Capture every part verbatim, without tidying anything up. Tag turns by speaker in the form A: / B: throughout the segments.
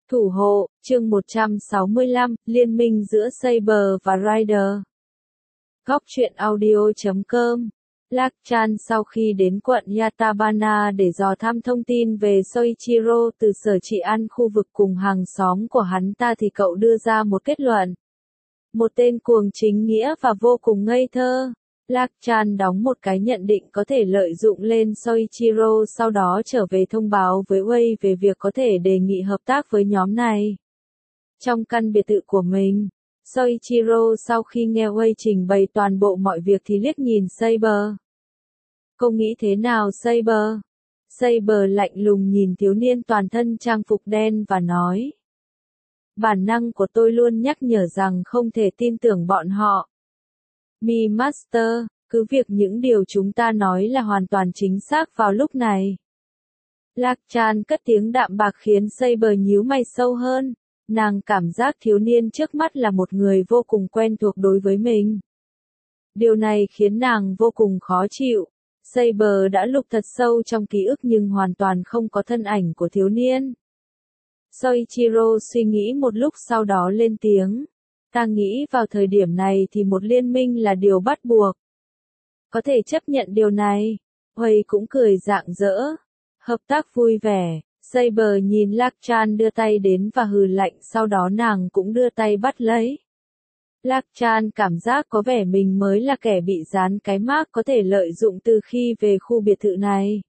A: Thủ hộ, chương một trăm sáu mươi lăm, liên minh giữa Saber và Rider. Góc truyện audio chấm com. Lạc Chan sau khi đến quận Yatabana để dò thăm thông tin về Soichiro từ sở trị an khu vực cùng hàng xóm của hắn ta thì cậu đưa ra một kết luận. Một tên cuồng chính nghĩa và vô cùng ngây thơ. Lạc Chan đóng một cái nhận định có thể lợi dụng lên Soichiro, sau đó trở về thông báo với Wei về việc có thể đề nghị hợp tác với nhóm này. Trong căn biệt thự của mình, Soichiro sau khi nghe Wei trình bày toàn bộ mọi việc thì liếc nhìn Saber. Cô nghĩ thế nào Saber? Saber lạnh lùng nhìn thiếu niên toàn thân trang phục đen và nói. Bản năng của tôi luôn nhắc nhở rằng không thể tin tưởng bọn họ. Mi Master, cứ việc những điều chúng ta nói là hoàn toàn chính xác vào lúc này. Lạc Chan cất tiếng đạm bạc khiến Saber nhíu mày sâu hơn. Nàng cảm giác thiếu niên trước mắt là một người vô cùng quen thuộc đối với mình. Điều này khiến nàng vô cùng khó chịu. Saber đã lục thật sâu trong ký ức nhưng hoàn toàn không có thân ảnh của thiếu niên. Soichiro suy nghĩ một lúc sau đó lên tiếng. Ta nghĩ vào thời điểm này thì một liên minh là điều bắt buộc. Có thể chấp nhận điều này. Huey cũng cười rạng rỡ. Hợp tác vui vẻ. Saber nhìn Lạc Chan đưa tay đến và hừ lạnh, sau đó nàng cũng đưa tay bắt lấy. Lạc Chan cảm giác có vẻ mình mới là kẻ bị dán cái mác có thể lợi dụng từ khi về khu biệt thự này.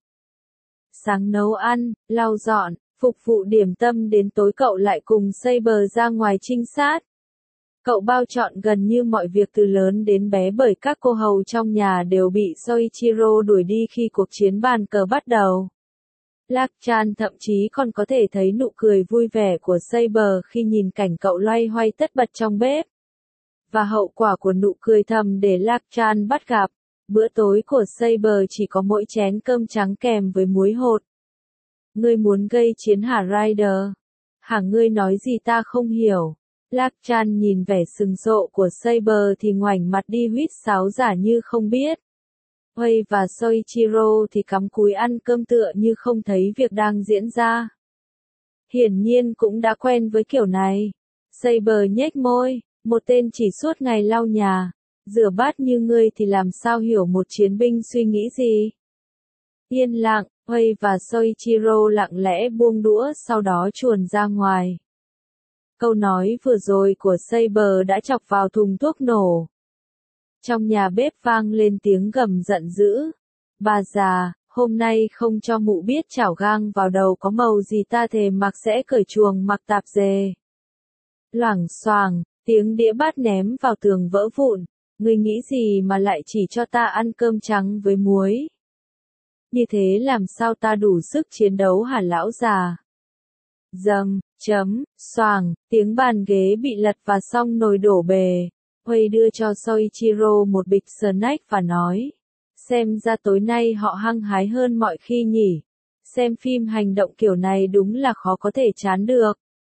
A: Sáng nấu ăn, lau dọn, phục vụ điểm tâm đến tối cậu lại cùng Saber ra ngoài trinh sát. Cậu bao trọn gần như mọi việc từ lớn đến bé bởi các cô hầu trong nhà đều bị Soichiro đuổi đi khi cuộc chiến bàn cờ bắt đầu. Lạc Chan thậm chí còn có thể thấy nụ cười vui vẻ của Saber khi nhìn cảnh cậu loay hoay tất bật trong bếp. Và hậu quả của nụ cười thầm để Lạc Chan bắt gặp. Bữa tối của Saber chỉ có mỗi chén cơm trắng kèm với muối hột. Ngươi muốn gây chiến hả Rider? Hả ngươi nói gì ta không hiểu? Lạc Chan nhìn vẻ sừng sộ của Saber thì ngoảnh mặt đi huýt sáo giả như không biết. Huey và Soichiro thì cắm cúi ăn cơm tựa như không thấy việc đang diễn ra. Hiển nhiên cũng đã quen với kiểu này. Saber nhếch môi, một tên chỉ suốt ngày lau nhà, rửa bát như ngươi thì làm sao hiểu một chiến binh suy nghĩ gì. Yên lặng, Huey và Soichiro lặng lẽ buông đũa sau đó chuồn ra ngoài. Câu nói vừa rồi của Saber đã chọc vào thùng thuốc nổ. Trong nhà bếp vang lên tiếng gầm giận dữ. Bà già, hôm nay không cho mụ biết chảo gang vào đầu có màu gì ta thề mặc sẽ cởi chuồng mặc tạp dề. Loảng xoàng, tiếng đĩa bát ném vào tường vỡ vụn. Ngươi nghĩ gì mà lại chỉ cho ta ăn cơm trắng với muối? Như thế làm sao ta đủ sức chiến đấu hả lão già? Dầm, chấm, xoàng, tiếng bàn ghế bị lật và xong nồi đổ bề. Huey đưa cho Soichiro một bịch snack và nói. Xem ra tối nay họ hăng hái hơn mọi khi nhỉ. Xem phim hành động kiểu này đúng là khó có thể chán được.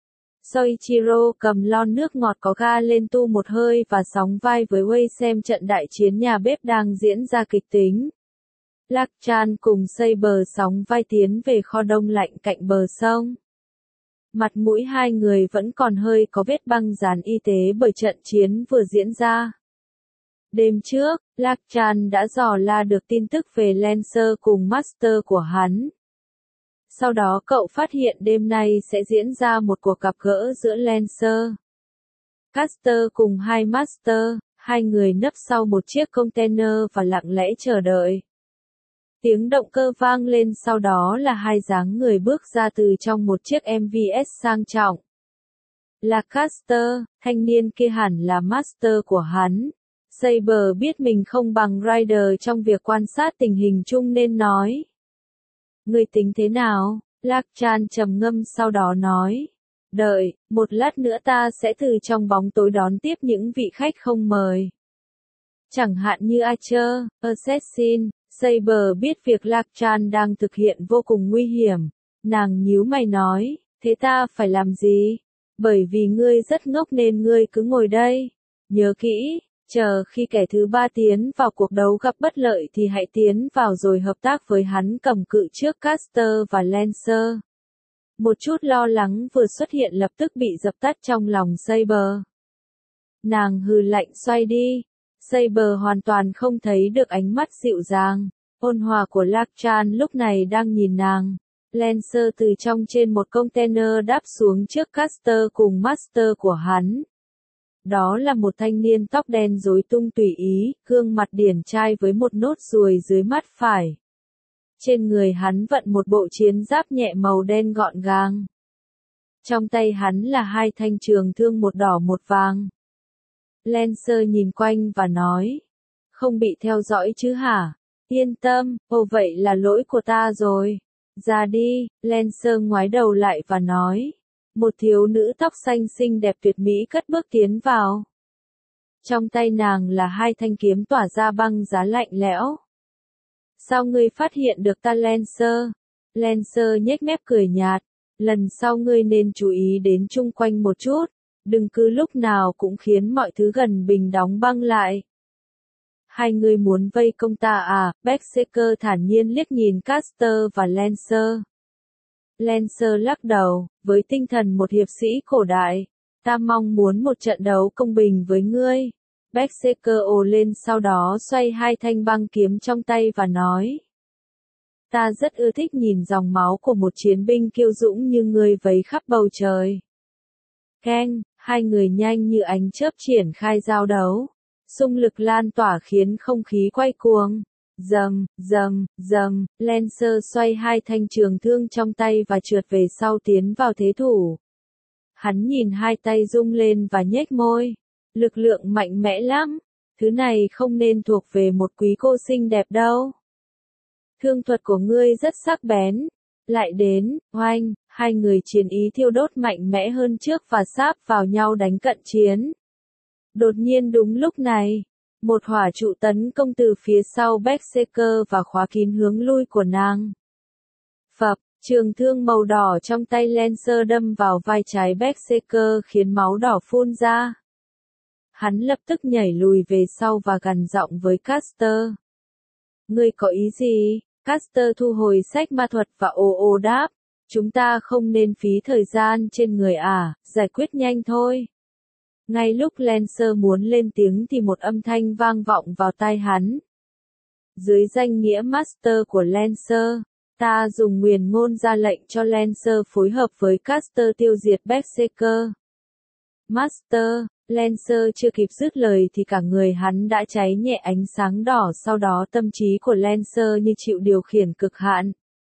A: Soichiro cầm lon nước ngọt có ga lên tu một hơi và sóng vai với Huey xem trận đại chiến nhà bếp đang diễn ra kịch tính. Lạc Chan cùng Saber sóng vai tiến về kho đông lạnh cạnh bờ sông. Mặt mũi hai người vẫn còn hơi có vết băng dán y tế bởi trận chiến vừa diễn ra. Đêm trước, Lạc Chan đã dò la được tin tức về Lancer cùng Master của hắn. Sau đó cậu phát hiện đêm nay sẽ diễn ra một cuộc gặp gỡ giữa Lancer, Caster cùng hai Master, hai người nấp sau một chiếc container và lặng lẽ chờ đợi. Tiếng động cơ vang lên sau đó là hai dáng người bước ra từ trong một chiếc em vê ét sang trọng. Là Caster, thanh niên kia hẳn là Master của hắn. Saber biết mình không bằng Rider trong việc quan sát tình hình chung nên nói. Ngươi tính thế nào? Lạc Chan trầm ngâm sau đó nói. Đợi, một lát nữa ta sẽ từ trong bóng tối đón tiếp những vị khách không mời. Chẳng hạn như Archer, Assassin. Saber biết việc Lạc Chan đang thực hiện vô cùng nguy hiểm. Nàng nhíu mày nói, thế ta phải làm gì? Bởi vì ngươi rất ngốc nên ngươi cứ ngồi đây. Nhớ kỹ, chờ khi kẻ thứ ba tiến vào cuộc đấu gặp bất lợi thì hãy tiến vào rồi hợp tác với hắn cầm cự trước Caster và Lancer. Một chút lo lắng vừa xuất hiện lập tức bị dập tắt trong lòng Saber. Nàng hừ lạnh xoay đi. Saber hoàn toàn không thấy được ánh mắt dịu dàng, ôn hòa của Lạc Chan lúc này đang nhìn nàng. Lancer từ trong trên một container đáp xuống trước Caster cùng Master của hắn. Đó là một thanh niên tóc đen rối tung tùy ý, gương mặt điển trai với một nốt ruồi dưới mắt phải. Trên người hắn vận một bộ chiến giáp nhẹ màu đen gọn gàng. Trong tay hắn là hai thanh trường thương một đỏ một vàng. Lancer nhìn quanh và nói, không bị theo dõi chứ hả? Yên tâm, ồ vậy là lỗi của ta rồi. Ra đi, Lancer ngoái đầu lại và nói. Một thiếu nữ tóc xanh xinh đẹp tuyệt mỹ cất bước tiến vào. Trong tay nàng là hai thanh kiếm tỏa ra băng giá lạnh lẽo. Sao ngươi phát hiện được ta Lancer? Lancer nhếch mép cười nhạt. Lần sau ngươi nên chú ý đến chung quanh một chút. Đừng cứ lúc nào cũng khiến mọi thứ gần bình đóng băng lại. Hai người muốn vây công ta à? Berserker thản nhiên liếc nhìn Caster và Lancer. Lancer lắc đầu, với tinh thần một hiệp sĩ cổ đại. Ta mong muốn một trận đấu công bình với ngươi. Berserker ồ lên sau đó xoay hai thanh băng kiếm trong tay và nói. Ta rất ưa thích nhìn dòng máu của một chiến binh kiêu dũng như ngươi vấy khắp bầu trời. Keng, hai người nhanh như ánh chớp triển khai giao đấu. Xung lực lan tỏa khiến không khí quay cuồng. Dầm, dầm, dầm, Lancer xoay hai thanh trường thương trong tay và trượt về sau tiến vào thế thủ. Hắn nhìn hai tay rung lên và nhếch môi. Lực lượng mạnh mẽ lắm. Thứ này không nên thuộc về một quý cô xinh đẹp đâu. Thương thuật của ngươi rất sắc bén. Lại đến, oanh, hai người chiến ý thiêu đốt mạnh mẽ hơn trước và sáp vào nhau đánh cận chiến. Đột nhiên đúng lúc này, một hỏa trụ tấn công từ phía sau Berserker và khóa kín hướng lui của nàng. Phập, trường thương màu đỏ trong tay Lancer đâm vào vai trái Berserker khiến máu đỏ phun ra. Hắn lập tức nhảy lùi về sau và gằn giọng với Caster. Ngươi có ý gì? Caster thu hồi sách ma thuật và ồ ồ đáp. Chúng ta không nên phí thời gian trên người à, giải quyết nhanh thôi. Ngay lúc Lancer muốn lên tiếng thì một âm thanh vang vọng vào tai hắn. Dưới danh nghĩa Master của Lancer, ta dùng nguyền ngôn ra lệnh cho Lancer phối hợp với Caster tiêu diệt Berserker. Master, Lancer chưa kịp dứt lời thì cả người hắn đã cháy nhẹ ánh sáng đỏ, sau đó tâm trí của Lancer như chịu điều khiển cực hạn.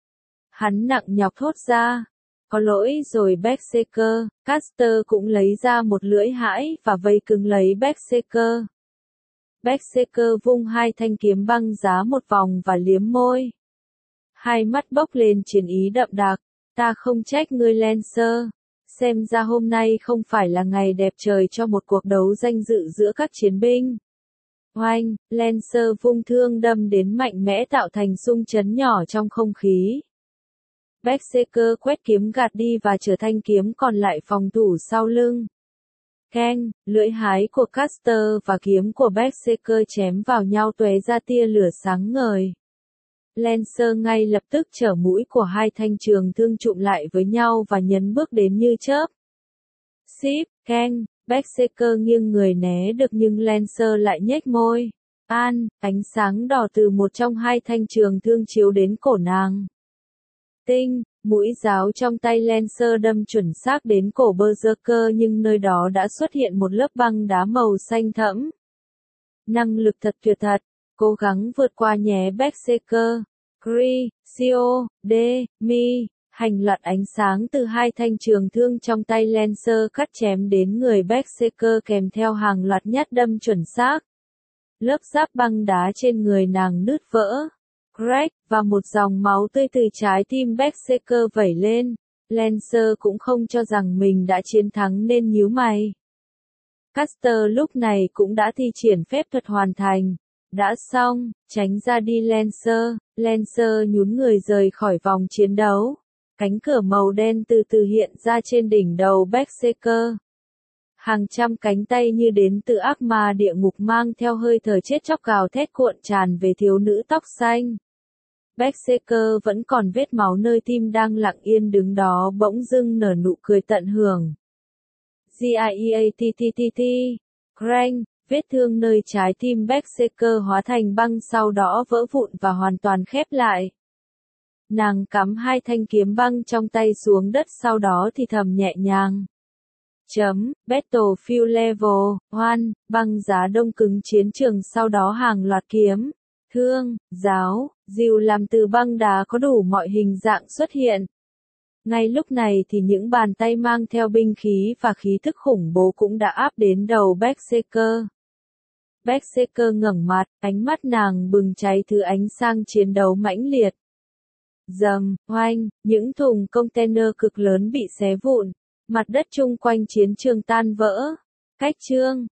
A: Hắn nặng nhọc thốt ra. Có lỗi rồi Berserker. Caster cũng lấy ra một lưỡi hãi và vây cứng lấy Berserker. Berserker vung hai thanh kiếm băng giá một vòng và liếm môi. Hai mắt bốc lên chiến ý đậm đặc. Ta không trách ngươi Lancer. Xem ra hôm nay không phải là ngày đẹp trời cho một cuộc đấu danh dự giữa các chiến binh. Oanh, Lancer vung thương đâm đến mạnh mẽ tạo thành xung chấn nhỏ trong không khí. Berserker quét kiếm gạt đi và trở thanh kiếm còn lại phòng thủ sau lưng. Keng, lưỡi hái của Caster và kiếm của Berserker chém vào nhau tóe ra tia lửa sáng ngời. Lancer ngay lập tức chở mũi của hai thanh trường thương chụm lại với nhau và nhấn bước đến như chớp. Ship, Keng, Berserker nghiêng người né được nhưng Lancer lại nhếch môi. An, ánh sáng đỏ từ một trong hai thanh trường thương chiếu đến cổ nàng. Tinh, mũi giáo trong tay Lancer đâm chuẩn xác đến cổ Berserker nhưng nơi đó đã xuất hiện một lớp băng đá màu xanh thẫm. Năng lực thật tuyệt thật, cố gắng vượt qua nhé Berserker. Kri, Sio, D, Mi, hành loạt ánh sáng từ hai thanh trường thương trong tay Lancer cắt chém đến người Berserker kèm theo hàng loạt nhát đâm chuẩn xác. Lớp giáp băng đá trên người nàng nứt vỡ. Crack, và một dòng máu tươi từ trái tim Berserker vẩy lên. Lancer cũng không cho rằng mình đã chiến thắng nên nhíu mày. Caster lúc này cũng đã thi triển phép thuật hoàn thành. Đã xong, tránh ra đi Lancer. Lancer nhún người rời khỏi vòng chiến đấu. Cánh cửa màu đen từ từ hiện ra trên đỉnh đầu Berserker. Hàng trăm cánh tay như đến từ ác ma địa ngục mang theo hơi thở chết chóc gào thét cuộn tràn về thiếu nữ tóc xanh. Berserker vẫn còn vết máu nơi tim đang lặng yên đứng đó bỗng dưng nở nụ cười tận hưởng. Giatt, Crank, vết thương nơi trái tim Berserker hóa thành băng sau đó vỡ vụn và hoàn toàn khép lại. Nàng cắm hai thanh kiếm băng trong tay xuống đất sau đó thì thầm nhẹ nhàng. Chấm, Battlefield Level một, băng giá đông cứng chiến trường sau đó hàng loạt kiếm, thương, giáo, dìu làm từ băng đá có đủ mọi hình dạng xuất hiện. Ngay lúc này thì những bàn tay mang theo binh khí và khí thức khủng bố cũng đã áp đến đầu Berserker. Berserker ngẩng mặt, ánh mắt nàng bừng cháy thứ ánh sang chiến đấu mãnh liệt. Dầm, oanh, những thùng container cực lớn bị xé vụn, mặt đất chung quanh chiến trường tan vỡ. Cách chương